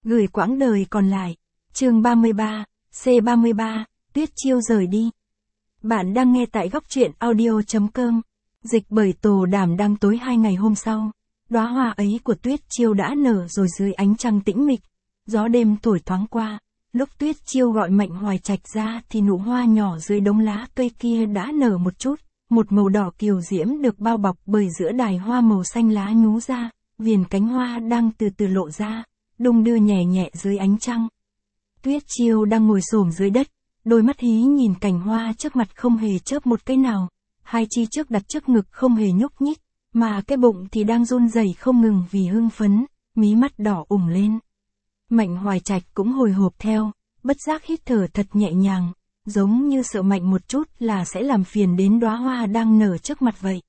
gửi quãng đời còn lại. Chương 33, C33, Tuyết Chiêu rời đi. Bạn đang nghe tại góc truyện audio.com. Dịch bởi Tồ Đảm đăng tối 2 ngày hôm sau. Đóa hoa ấy của Tuyết Chiêu đã nở rồi dưới ánh trăng tĩnh mịch. Gió đêm thổi thoáng qua. Lúc Tuyết Chiêu gọi Mạnh Hoài Trạch ra thì nụ hoa nhỏ dưới đống lá cây kia đã nở một chút. Một màu đỏ kiều diễm được bao bọc bởi giữa đài hoa màu xanh lá nhú ra. Viền cánh hoa đang từ từ lộ ra, đung đưa nhẹ nhẹ dưới ánh trăng. Tuyết Chiêu đang ngồi xổm dưới đất, đôi mắt hí nhìn cành hoa trước mặt không hề chớp một cái nào, hai chi trước đặt trước ngực không hề nhúc nhích, mà cái bụng thì đang run rẩy không ngừng vì hưng phấn, mí mắt đỏ ửng lên. Mạnh Hoài Trạch cũng hồi hộp theo, bất giác hít thở thật nhẹ nhàng, giống như sợ Mạnh một chút là sẽ làm phiền đến đóa hoa đang nở trước mặt vậy.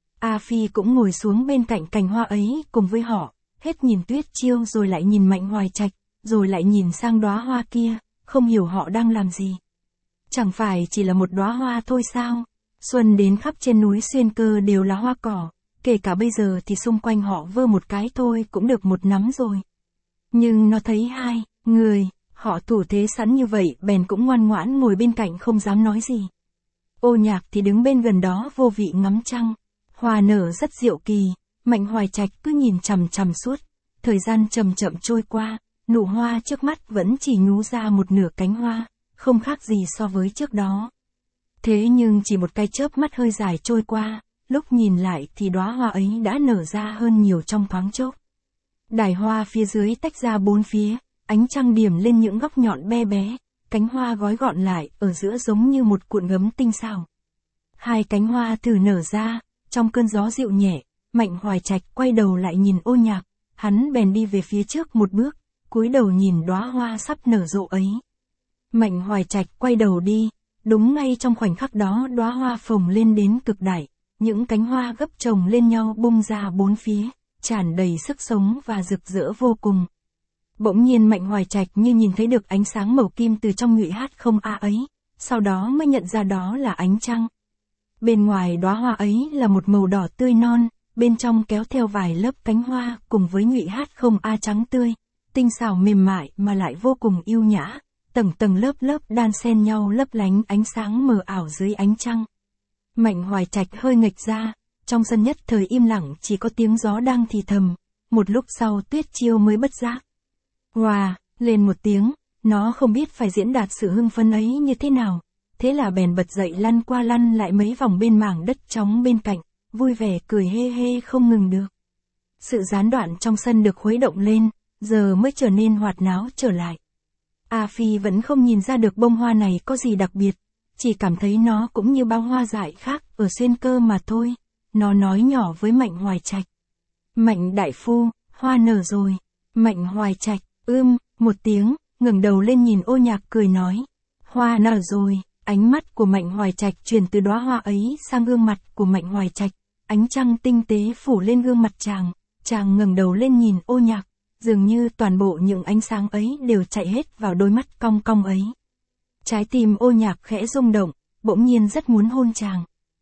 A Phi cũng ngồi xuống bên cạnh cành hoa ấy cùng với họ, hết nhìn Tuyết Chiêu rồi lại nhìn Mạnh Hoài Trạch, rồi lại nhìn sang đóa hoa kia, không hiểu họ đang làm gì. Chẳng phải chỉ là một đóa hoa thôi sao? Xuân đến khắp trên núi Xuyên Cơ đều là hoa cỏ, kể cả bây giờ thì xung quanh họ vơ một cái thôi cũng được một nắm rồi. Nhưng nó thấy hai người, họ thủ thế sẵn như vậy bèn cũng ngoan ngoãn ngồi bên cạnh không dám nói gì. Ô Nhạc thì đứng bên gần đó vô vị ngắm trăng. Hoa nở rất diệu kỳ, Mạnh Hoài Trạch cứ nhìn chằm chằm suốt. Thời gian chậm chậm trôi qua, nụ hoa trước mắt vẫn chỉ nhú ra một nửa cánh hoa, không khác gì so với trước đó. Thế nhưng chỉ một cái chớp mắt hơi dài trôi qua, lúc nhìn lại thì đóa hoa ấy đã nở ra hơn nhiều trong thoáng chốc. Đài hoa phía dưới tách ra bốn phía, ánh trăng điểm lên những góc nhọn be bé, cánh hoa gói gọn lại ở giữa giống như một cuộn gấm tinh xảo. Hai cánh hoa thử nở ra. Trong cơn gió dịu nhẹ, Mạnh Hoài Trạch quay đầu lại nhìn Ô Nhạc, hắn bèn đi về phía trước một bước, cúi đầu nhìn đóa hoa sắp nở rộ ấy. Mạnh Hoài Trạch quay đầu đi, đúng ngay trong khoảnh khắc đó đóa hoa phồng lên đến cực đại, những cánh hoa gấp chồng lên nhau bung ra bốn phía, tràn đầy sức sống và rực rỡ vô cùng. Bỗng nhiên Mạnh Hoài Trạch như nhìn thấy được ánh sáng màu kim từ trong nhụy hát không a ấy, sau đó mới nhận ra đó là ánh trăng. Bên ngoài đóa hoa ấy là một màu đỏ tươi non, bên trong kéo theo vài lớp cánh hoa cùng với nhụy hát không a trắng tươi, tinh xảo mềm mại mà lại vô cùng yêu nhã, tầng tầng lớp lớp đan xen nhau lấp lánh ánh sáng mờ ảo dưới ánh trăng. Mạnh Hoài Trạch hơi nghệch ra, trong sân nhất thời im lặng chỉ có tiếng gió đang thì thầm, một lúc sau Tuyết Chiêu mới bất giác. Wow, lên một tiếng, nó không biết phải diễn đạt sự hưng phấn ấy như thế nào. Thế là bèn bật dậy lăn qua lăn lại mấy vòng bên mảng đất trống bên cạnh, vui vẻ cười hê hê không ngừng được. Sự gián đoạn trong sân được khuấy động lên, giờ mới trở nên hoạt náo trở lại. A Phi vẫn không nhìn ra được bông hoa này có gì đặc biệt, chỉ cảm thấy nó cũng như bao hoa dại khác ở Xuyên Cơ mà thôi. Nó nói nhỏ với Mạnh Hoài Trạch. Mạnh đại phu, hoa nở rồi. Mạnh Hoài Trạch, một tiếng, ngẩng đầu lên nhìn Ô Nhạc cười nói. Hoa nở rồi. Ánh mắt của Mạnh Hoài Trạch chuyển từ đóa hoa ấy sang gương mặt của Mạnh Hoài Trạch, ánh trăng tinh tế phủ lên gương mặt chàng ngẩng đầu lên nhìn Ô Nhạc, dường như toàn bộ những ánh sáng ấy đều chạy hết vào đôi mắt cong cong ấy. Trái tim Ô Nhạc khẽ rung động, bỗng nhiên rất muốn hôn chàng.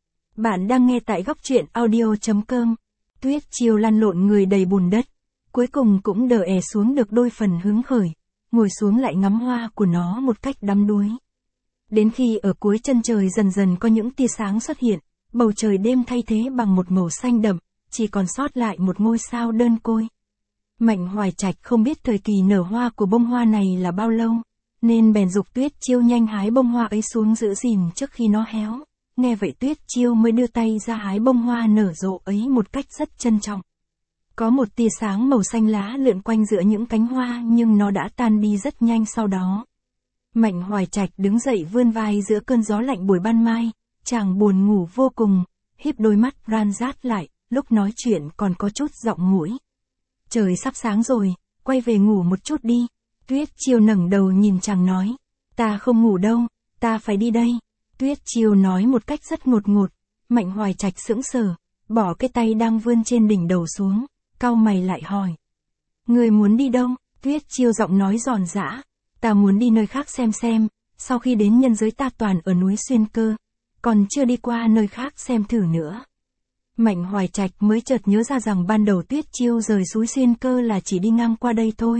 Bạn đang nghe tại góc truyện audio.com. Tuyết Chiêu lăn lộn người đầy bùn đất, cuối cùng cũng đờ è xuống được đôi phần hứng khởi, ngồi xuống lại ngắm hoa của nó một cách đắm đuối. Đến khi ở cuối chân trời dần dần có những tia sáng xuất hiện, bầu trời đêm thay thế bằng một màu xanh đậm, chỉ còn sót lại một ngôi sao đơn côi. Mạnh Hoài Trạch không biết thời kỳ nở hoa của bông hoa này là bao lâu, nên bèn giục Tuyết Chiêu nhanh hái bông hoa ấy xuống giữ gìn trước khi nó héo. Nghe vậy Tuyết Chiêu mới đưa tay ra hái bông hoa nở rộ ấy một cách rất trân trọng. Có một tia sáng màu xanh lá lượn quanh giữa những cánh hoa nhưng nó đã tan đi rất nhanh sau đó. Mạnh Hoài Trạch đứng dậy vươn vai giữa cơn gió lạnh buổi ban mai, chàng buồn ngủ vô cùng, híp đôi mắt ran rát lại, lúc nói chuyện còn có chút giọng mũi. Trời sắp sáng rồi, quay về ngủ một chút đi. Tuyết Chiêu ngẩng đầu nhìn chàng nói, ta không ngủ đâu, ta phải đi đây. Tuyết Chiêu nói một cách rất ngột ngột, Mạnh Hoài Trạch sững sờ, bỏ cái tay đang vươn trên đỉnh đầu xuống, cau mày lại hỏi. Người muốn đi đâu? Tuyết Chiêu giọng nói giòn giã. Ta muốn đi nơi khác xem, sau khi đến nhân giới ta toàn ở núi Xuyên Cơ, còn chưa đi qua nơi khác xem thử nữa. Mạnh Hoài Trạch mới chợt nhớ ra rằng ban đầu Tuyết Chiêu rời núi Xuyên Cơ là chỉ đi ngang qua đây thôi,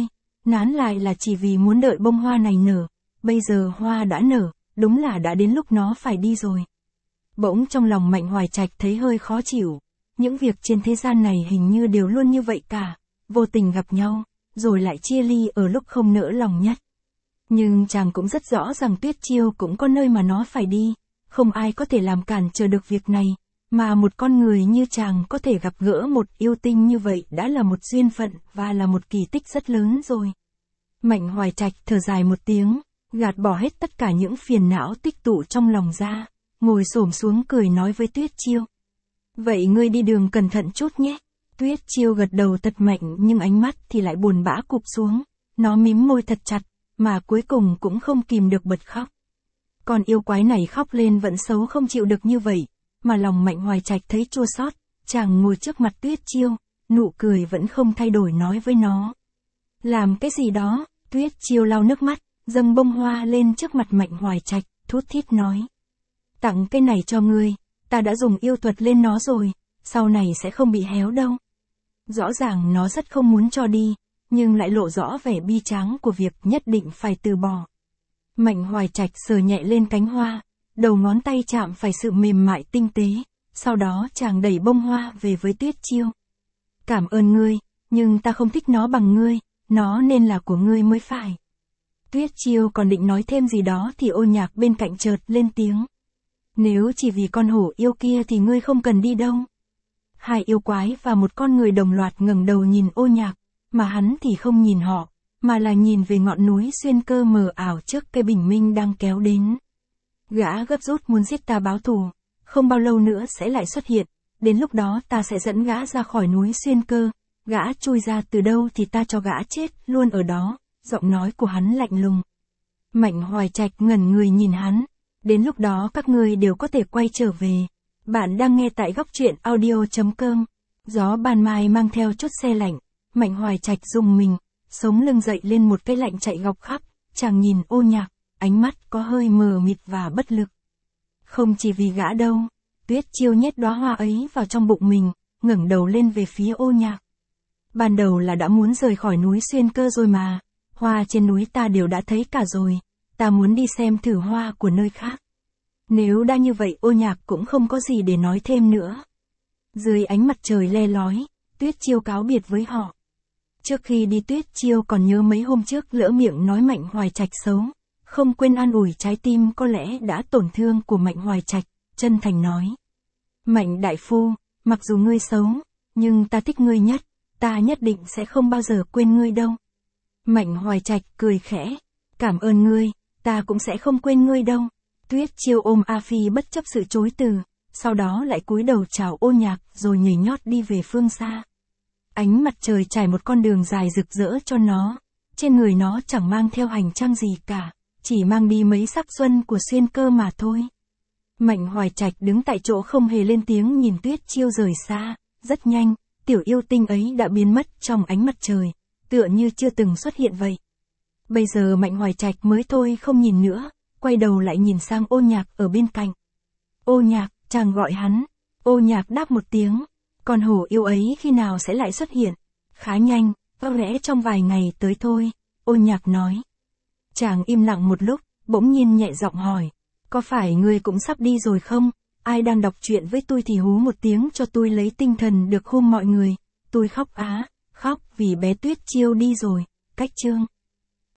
nán lại là chỉ vì muốn đợi bông hoa này nở, bây giờ hoa đã nở, đúng là đã đến lúc nó phải đi rồi. Bỗng trong lòng Mạnh Hoài Trạch thấy hơi khó chịu, những việc trên thế gian này hình như đều luôn như vậy cả, vô tình gặp nhau, rồi lại chia ly ở lúc không nỡ lòng nhất. Nhưng chàng cũng rất rõ rằng Tuyết Chiêu cũng có nơi mà nó phải đi, không ai có thể làm cản trở được việc này, mà một con người như chàng có thể gặp gỡ một yêu tinh như vậy đã là một duyên phận và là một kỳ tích rất lớn rồi. Mạnh Hoài Trạch thở dài một tiếng, gạt bỏ hết tất cả những phiền não tích tụ trong lòng ra, ngồi xổm xuống cười nói với Tuyết Chiêu. Vậy ngươi đi đường cẩn thận chút nhé. Tuyết Chiêu gật đầu thật mạnh nhưng ánh mắt thì lại buồn bã cụp xuống, nó mím môi thật chặt, mà cuối cùng cũng không kìm được bật khóc. Con yêu quái này khóc lên vẫn xấu không chịu được như vậy, mà lòng Mạnh Hoài Trạch thấy chua xót, chàng ngồi trước mặt Tuyết Chiêu, nụ cười vẫn không thay đổi nói với nó. Làm cái gì đó? Tuyết Chiêu lau nước mắt, dâng bông hoa lên trước mặt Mạnh Hoài Trạch, thút thít nói. Tặng cái này cho ngươi, ta đã dùng yêu thuật lên nó rồi, sau này sẽ không bị héo đâu. Rõ ràng nó rất không muốn cho đi, nhưng lại lộ rõ vẻ bi tráng của việc nhất định phải từ bỏ. Mạnh Hoài Trạch sờ nhẹ lên cánh hoa, đầu ngón tay chạm phải sự mềm mại tinh tế, sau đó chàng đẩy bông hoa về với Tuyết Chiêu. Cảm ơn ngươi, nhưng ta không thích nó bằng ngươi, nó nên là của ngươi mới phải. Tuyết Chiêu còn định nói thêm gì đó thì Ô Nhạc bên cạnh chợt lên tiếng. Nếu chỉ vì con hổ yêu kia thì ngươi không cần đi đâu. Hai yêu quái và một con người đồng loạt ngẩng đầu nhìn Ô Nhạc, mà hắn thì không nhìn họ, mà là nhìn về ngọn núi xuyên cơ mờ ảo trước cây bình minh đang kéo đến. Gã gấp rút muốn giết ta báo thù, không bao lâu nữa sẽ lại xuất hiện, đến lúc đó ta sẽ dẫn gã ra khỏi núi xuyên cơ, gã chui ra từ đâu thì ta cho gã chết luôn ở đó, giọng nói của hắn lạnh lùng. Mạnh Hoài Trạch ngẩn người nhìn hắn, đến lúc đó các ngươi đều có thể quay trở về. Bạn đang nghe tại góc truyện audio.com. Gió ban mai mang theo chút se lạnh, Mạnh Hoài Trạch rùng mình, sống lưng dậy lên một cái lạnh chạy gọc khắp, chàng nhìn Ô Nhạc, ánh mắt có hơi mờ mịt và bất lực. Không chỉ vì gã đâu, Tuyết Chiêu nhét đóa hoa ấy vào trong bụng mình, ngẩng đầu lên về phía Ô Nhạc. Ban đầu là đã muốn rời khỏi núi xuyên cơ rồi mà, hoa trên núi ta đều đã thấy cả rồi, ta muốn đi xem thử hoa của nơi khác. Nếu đã như vậy Ô Nhạc cũng không có gì để nói thêm nữa. Dưới ánh mặt trời le lói, Tuyết Chiêu cáo biệt với họ. Trước khi đi Tuyết Chiêu còn nhớ mấy hôm trước lỡ miệng nói Mạnh Hoài Trạch xấu, không quên an ủi trái tim có lẽ đã tổn thương của Mạnh Hoài Trạch, chân thành nói. Mạnh đại phu, mặc dù ngươi xấu, nhưng ta thích ngươi nhất, ta nhất định sẽ không bao giờ quên ngươi đâu. Mạnh Hoài Trạch cười khẽ, cảm ơn ngươi, ta cũng sẽ không quên ngươi đâu. Tuyết Chiêu ôm A Phi bất chấp sự chối từ, sau đó lại cúi đầu chào Ô Nhạc rồi nhảy nhót đi về phương xa. Ánh mặt trời trải một con đường dài rực rỡ cho nó, trên người nó chẳng mang theo hành trang gì cả, chỉ mang đi mấy sắc xuân của xuyên cơ mà thôi. Mạnh Hoài Trạch đứng tại chỗ không hề lên tiếng nhìn Tuyết Chiêu rời xa, rất nhanh, tiểu yêu tinh ấy đã biến mất trong ánh mặt trời, tựa như chưa từng xuất hiện vậy. Bây giờ Mạnh Hoài Trạch mới thôi không nhìn nữa, quay đầu lại nhìn sang Ô Nhạc ở bên cạnh. Ô Nhạc, chàng gọi hắn. Ô Nhạc đáp một tiếng. Con hổ yêu ấy khi nào sẽ lại xuất hiện? Khá nhanh, có lẽ trong vài ngày tới thôi, Ô Nhạc nói. Chàng im lặng một lúc, bỗng nhiên nhẹ giọng hỏi. Có phải ngươi cũng sắp đi rồi không? Ai đang đọc truyện với tôi thì hú một tiếng cho tôi lấy tinh thần được hôm mọi người. Tôi khóc á, khóc vì bé Tuyết Chiêu đi rồi. Cách chương.